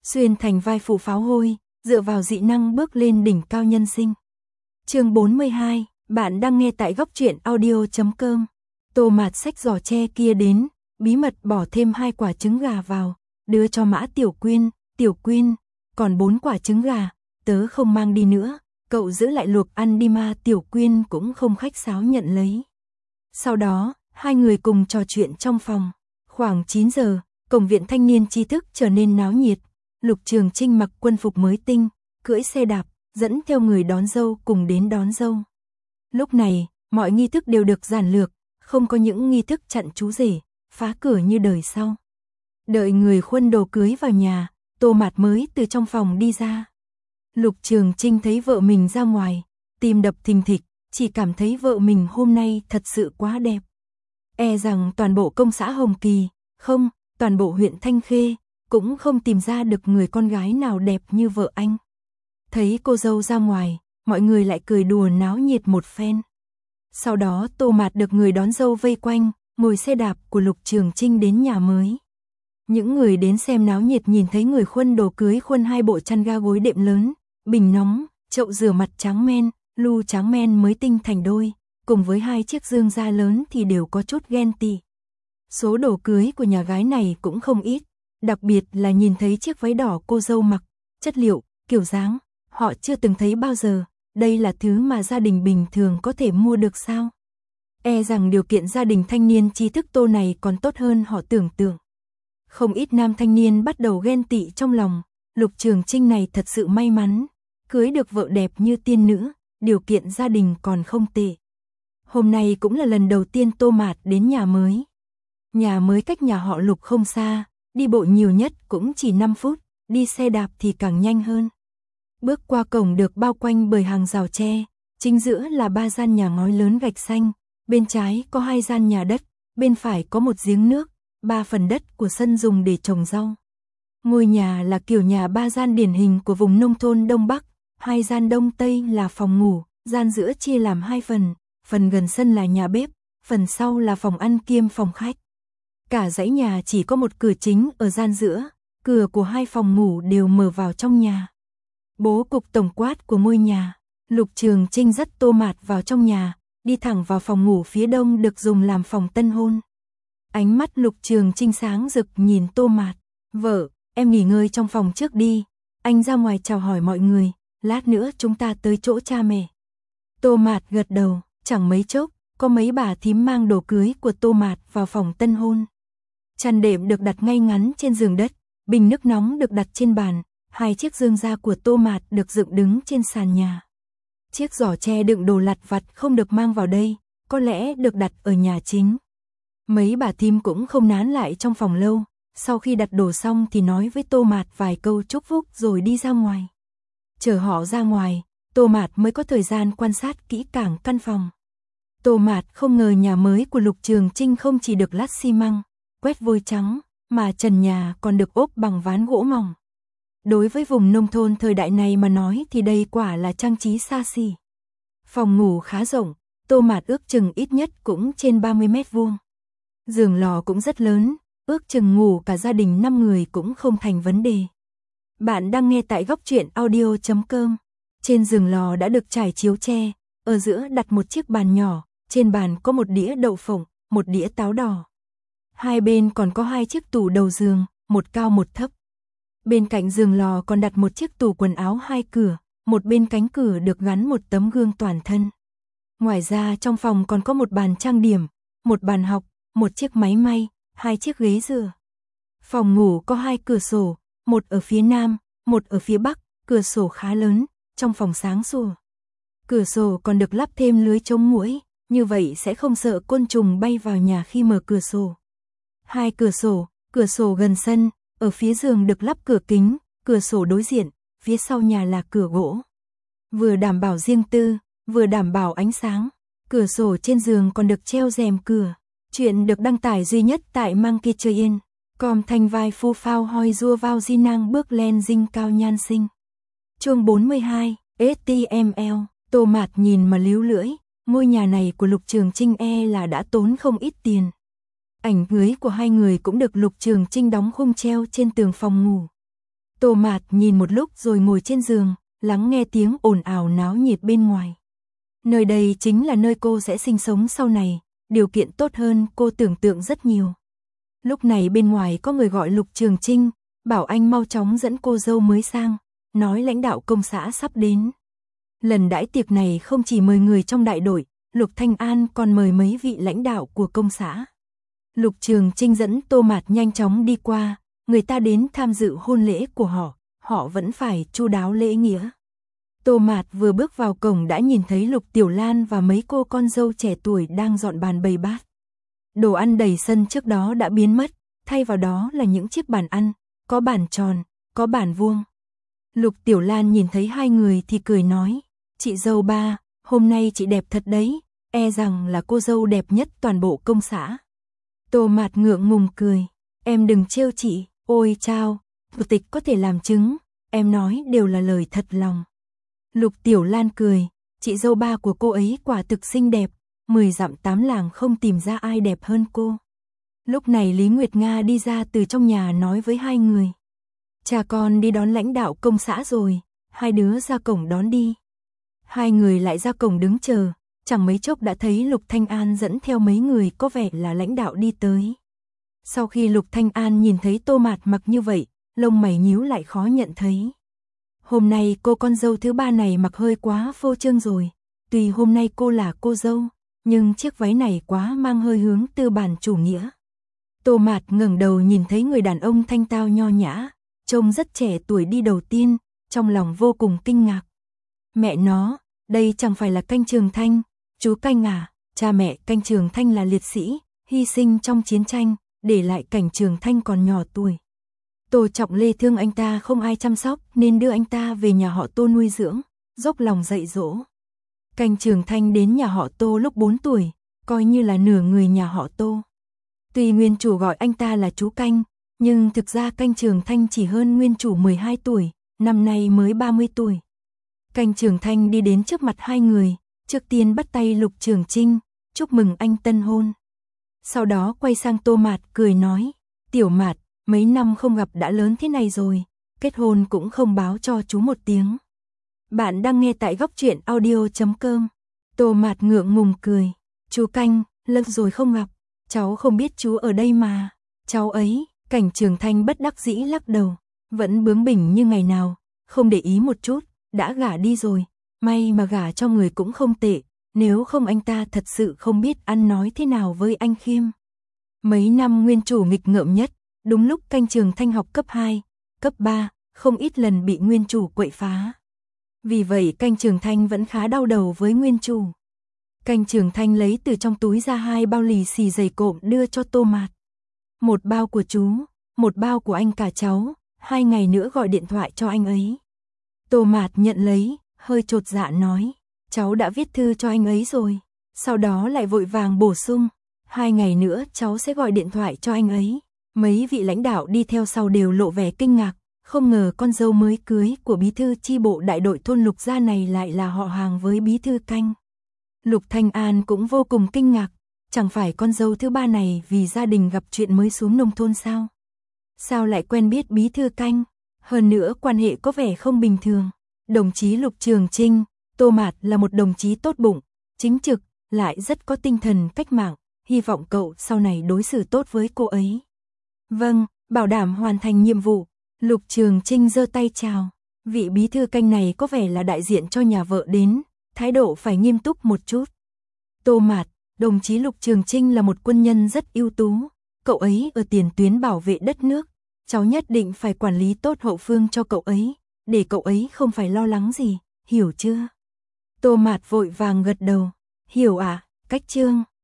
xuyên thành vai phụ pháo hôi, dựa vào dị năng bước lên đỉnh cao nhân sinh. Chương 42, bạn đang nghe tại góc truyện audio.com. Tô Mạt xách giỏ tre kia đến, bí mật bỏ thêm 2 quả trứng gà vào, đưa cho Mã Tiểu Quyên, còn 4 quả trứng gà, tớ không mang đi nữa, cậu giữ lại luộc ăn đi. Mã Tiểu Quyên cũng không khách sáo nhận lấy. Sau đó, hai người cùng trò chuyện trong phòng. Khoảng 9 giờ, cổng viện thanh niên tri thức trở nên náo nhiệt. Lục Trường Trinh mặc quân phục mới tinh, cưỡi xe đạp, dẫn theo người đón dâu cùng đến đón dâu. Lúc này, mọi nghi thức đều được giản lược, không có những nghi thức chặn chú rể, phá cửa như đời sau. Đợi người khuân đồ cưới vào nhà, Tô Mạt mới từ trong phòng đi ra. Lục Trường Trinh thấy vợ mình ra ngoài, tim đập thình thịch, chỉ cảm thấy vợ mình hôm nay thật sự quá đẹp. E rằng toàn bộ công xã Hồng Kỳ, không, toàn bộ huyện Thanh Khê, cũng không tìm ra được người con gái nào đẹp như vợ anh. Thấy cô dâu ra ngoài, mọi người lại cười đùa náo nhiệt một phen. Sau đó Tô Mạt được người đón dâu vây quanh, ngồi xe đạp của Lục Trường Trinh đến nhà mới. Những người đến xem náo nhiệt nhìn thấy người khuân đồ cưới khuân 2 bộ chăn ga gối đệm lớn, bình nóng, chậu rửa mặt trắng men, lu trắng men mới tinh thành đôi, cùng với 2 chiếc dương da lớn thì đều có chút ghen tị. Số đồ cưới của nhà gái này cũng không ít, đặc biệt là nhìn thấy chiếc váy đỏ cô dâu mặc, chất liệu, kiểu dáng, họ chưa từng thấy bao giờ, đây là thứ mà gia đình bình thường có thể mua được sao? E rằng điều kiện gia đình thanh niên tri thức Tô này còn tốt hơn họ tưởng tượng. Không ít nam thanh niên bắt đầu ghen tị trong lòng, Lục Trường Trinh này thật sự may mắn, cưới được vợ đẹp như tiên nữ, điều kiện gia đình còn không tệ. Hôm nay cũng là lần đầu tiên Tô Mạt đến nhà mới. Nhà mới cách nhà họ Lục không xa, đi bộ nhiều nhất cũng chỉ 5 phút, đi xe đạp thì càng nhanh hơn. Bước qua cổng được bao quanh bởi hàng rào tre, chính giữa là 3 gian nhà ngói lớn gạch xanh, bên trái có 2 gian nhà đất, bên phải có một giếng nước, 3 phần đất của sân dùng để trồng rau. Ngôi nhà là kiểu nhà 3 gian điển hình của vùng nông thôn Đông Bắc, 2 gian Đông Tây là phòng ngủ, gian giữa chia làm 2 phần, phần gần sân là nhà bếp, phần sau là phòng ăn kiêm phòng khách. Cả dãy nhà chỉ có một cửa chính ở gian giữa, cửa của 2 phòng ngủ đều mở vào trong nhà. Bố cục tổng quát của ngôi nhà, Lục Trường Trinh dắt Tô Mạt vào trong nhà, đi thẳng vào phòng ngủ phía đông được dùng làm phòng tân hôn. Ánh mắt Lục Trường Trinh sáng rực nhìn Tô Mạt, vợ, em nghỉ ngơi trong phòng trước đi, anh ra ngoài chào hỏi mọi người, lát nữa chúng ta tới chỗ cha mẹ. Tô Mạt gật đầu, chẳng mấy chốc, có mấy bà thím mang đồ cưới của Tô Mạt vào phòng tân hôn. Chăn đệm được đặt ngay ngắn trên giường đất, bình nước nóng được đặt trên bàn, 2 chiếc dương da của Tô Mạt được dựng đứng trên sàn nhà. Chiếc giỏ tre đựng đồ lặt vặt không được mang vào đây, có lẽ được đặt ở nhà chính. Mấy bà thím cũng không nán lại trong phòng lâu, sau khi đặt đồ xong thì nói với Tô Mạt vài câu chúc phúc rồi đi ra ngoài. Chờ họ ra ngoài, Tô Mạt mới có thời gian quan sát kỹ càng căn phòng. Tô Mạt không ngờ nhà mới của Lục Trường Trinh không chỉ được lát xi măng, quét vôi trắng, mà trần nhà còn được ốp bằng ván gỗ mỏng. Đối với vùng nông thôn thời đại này mà nói thì đây quả là trang trí xa xỉ. Phòng ngủ khá rộng, Tô Mạt ước chừng ít nhất cũng trên 30 mét vuông. Giường lò cũng rất lớn, ước chừng ngủ cả gia đình 5 người cũng không thành vấn đề. Bạn đang nghe tại góc truyện audio.com. Trên giường lò đã được trải chiếu tre, ở giữa đặt một chiếc bàn nhỏ, trên bàn có một đĩa đậu phộng, một đĩa táo đỏ. Hai bên còn có 2 chiếc tủ đầu giường, một cao một thấp. Bên cạnh giường lò còn đặt một chiếc tủ quần áo 2 cửa, một bên cánh cửa được gắn một tấm gương toàn thân. Ngoài ra trong phòng còn có một bàn trang điểm, một bàn học, một chiếc máy may, 2 chiếc ghế dựa. Phòng ngủ có 2 cửa sổ, một ở phía nam, một ở phía bắc, cửa sổ khá lớn, trong phòng sáng sủa. Cửa sổ còn được lắp thêm lưới chống muỗi, như vậy sẽ không sợ côn trùng bay vào nhà khi mở cửa sổ. 2 cửa sổ gần sân, ở phía giường được lắp cửa kính, cửa sổ đối diện, phía sau nhà là cửa gỗ. Vừa đảm bảo riêng tư, vừa đảm bảo ánh sáng. Cửa sổ trên giường còn được treo rèm cửa. Chuyện được đăng tải duy nhất tại Monkey Train. Com thanh vai phu phao hoi rua vào di năng bước lên dinh cao nhan sinh. Chương 42, HTML. Tô Mạt nhìn mà líu lưỡi, ngôi nhà này của Lục Trường Trinh là đã tốn không ít tiền. Ảnh cưới của hai người cũng được Lục Trường Trinh đóng khung treo trên tường phòng ngủ. Tô Mạt nhìn một lúc rồi ngồi trên giường, lắng nghe tiếng ồn ào náo nhiệt bên ngoài. Nơi đây chính là nơi cô sẽ sinh sống sau này, điều kiện tốt hơn cô tưởng tượng rất nhiều. Lúc này bên ngoài có người gọi Lục Trường Trinh, bảo anh mau chóng dẫn cô dâu mới sang, nói lãnh đạo công xã sắp đến. Lần đãi tiệc này không chỉ mời người trong đại đội, Lục Thanh An còn mời mấy vị lãnh đạo của công xã. Lục Trường Trinh dẫn Tô Mạt nhanh chóng đi qua, người ta đến tham dự hôn lễ của họ vẫn phải chu đáo lễ nghĩa. Tô Mạt vừa bước vào cổng đã nhìn thấy Lục Tiểu Lan và mấy cô con dâu trẻ tuổi đang dọn bàn bày bát. Đồ ăn đầy sân trước đó đã biến mất, thay vào đó là những chiếc bàn ăn, có bàn tròn, có bàn vuông. Lục Tiểu Lan nhìn thấy hai người thì cười nói, chị dâu ba, hôm nay chị đẹp thật đấy, e rằng là cô dâu đẹp nhất toàn bộ công xã. Tô Mạt ngượng ngùng cười, em đừng trêu chị, ôi chao, thủ tịch có thể làm chứng, em nói đều là lời thật lòng. Lục Tiểu Lan cười, chị dâu ba của cô ấy quả thực xinh đẹp, 10 dặm 8 làng không tìm ra ai đẹp hơn cô. Lúc này Lý Nguyệt Nga đi ra từ trong nhà nói với hai người. Cha con đi đón lãnh đạo công xã rồi, hai đứa ra cổng đón đi. Hai người lại ra cổng đứng chờ, chẳng mấy chốc đã thấy Lục Thanh An dẫn theo mấy người có vẻ là lãnh đạo đi tới. Sau khi Lục Thanh An nhìn thấy Tô Mạt mặc như vậy, lông mày nhíu lại khó nhận thấy. Hôm nay cô con dâu thứ ba này mặc hơi quá phô trương rồi, tuy hôm nay cô là cô dâu, nhưng chiếc váy này quá mang hơi hướng tư bản chủ nghĩa. Tô Mạt ngẩng đầu nhìn thấy người đàn ông thanh tao nho nhã, trông rất trẻ tuổi đi đầu tiên, trong lòng vô cùng kinh ngạc. Mẹ nó, đây chẳng phải là Canh Trường Thanh, chú Canh à, cha mẹ Canh Trường Thanh là liệt sĩ, hy sinh trong chiến tranh, để lại Cảnh Trường Thanh còn nhỏ tuổi. Tô Trọng Lê thương anh ta không ai chăm sóc nên đưa anh ta về nhà họ Tô nuôi dưỡng, dốc lòng dạy dỗ. Canh Trường Thanh đến nhà họ Tô lúc 4 tuổi, coi như là nửa người nhà họ Tô. Tuy nguyên chủ gọi anh ta là chú Canh, nhưng thực ra Canh Trường Thanh chỉ hơn nguyên chủ 12 tuổi, năm nay mới 30 tuổi. Canh Trường Thanh đi đến trước mặt hai người, trước tiên bắt tay Lục Trường Trinh, chúc mừng anh tân hôn. Sau đó quay sang Tô Mạt cười nói, Tiểu Mạt, mấy năm không gặp đã lớn thế này rồi, kết hôn cũng không báo cho chú một tiếng. Bạn đang nghe tại góc truyện audio.com. Tô Mạt ngượng ngùng cười, chú Canh, lâu rồi không gặp, cháu không biết chú ở đây mà. Cháu ấy, Cảnh Trường Thanh bất đắc dĩ lắc đầu, vẫn bướng bỉnh như ngày nào, không để ý một chút, đã gả đi rồi, may mà gả cho người cũng không tệ, nếu không anh ta thật sự không biết ăn nói thế nào với anh Khiêm. Mấy năm nguyên chủ nghịch ngợm nhất, đúng lúc Canh Trường Thanh học cấp 2, cấp 3, không ít lần bị nguyên chủ quậy phá. Vì vậy Canh Trường Thanh vẫn khá đau đầu với nguyên chủ. Canh Trường Thanh lấy từ trong túi ra 2 bao lì xì dày cộm đưa cho Tô Mạt. Một bao của chú, một bao của anh cả cháu, 2 ngày nữa gọi điện thoại cho anh ấy. Tô Mạt nhận lấy, hơi chột dạ nói, cháu đã viết thư cho anh ấy rồi. Sau đó lại vội vàng bổ sung, 2 ngày nữa cháu sẽ gọi điện thoại cho anh ấy. Mấy vị lãnh đạo đi theo sau đều lộ vẻ kinh ngạc, không ngờ con dâu mới cưới của bí thư chi bộ đại đội thôn Lục gia này lại là họ hàng với bí thư Canh. Lục Thanh An cũng vô cùng kinh ngạc, chẳng phải con dâu thứ ba này vì gia đình gặp chuyện mới xuống nông thôn sao? Sao lại quen biết bí thư Canh? Hơn nữa quan hệ có vẻ không bình thường. Đồng chí Lục Trường Trinh, Tô Mạt là một đồng chí tốt bụng, chính trực, lại rất có tinh thần cách mạng, hy vọng cậu sau này đối xử tốt với cô ấy. Vâng, bảo đảm hoàn thành nhiệm vụ. Lục Trường Trinh giơ tay chào. Vị bí thư Canh này có vẻ là đại diện cho nhà vợ đến, thái độ phải nghiêm túc một chút. Tô Mạt, đồng chí Lục Trường Trinh là một quân nhân rất ưu tú, cậu ấy ở tiền tuyến bảo vệ đất nước, cháu nhất định phải quản lý tốt hậu phương cho cậu ấy, để cậu ấy không phải lo lắng gì, hiểu chưa? Tô Mạt vội vàng gật đầu, hiểu ạ, cách trương.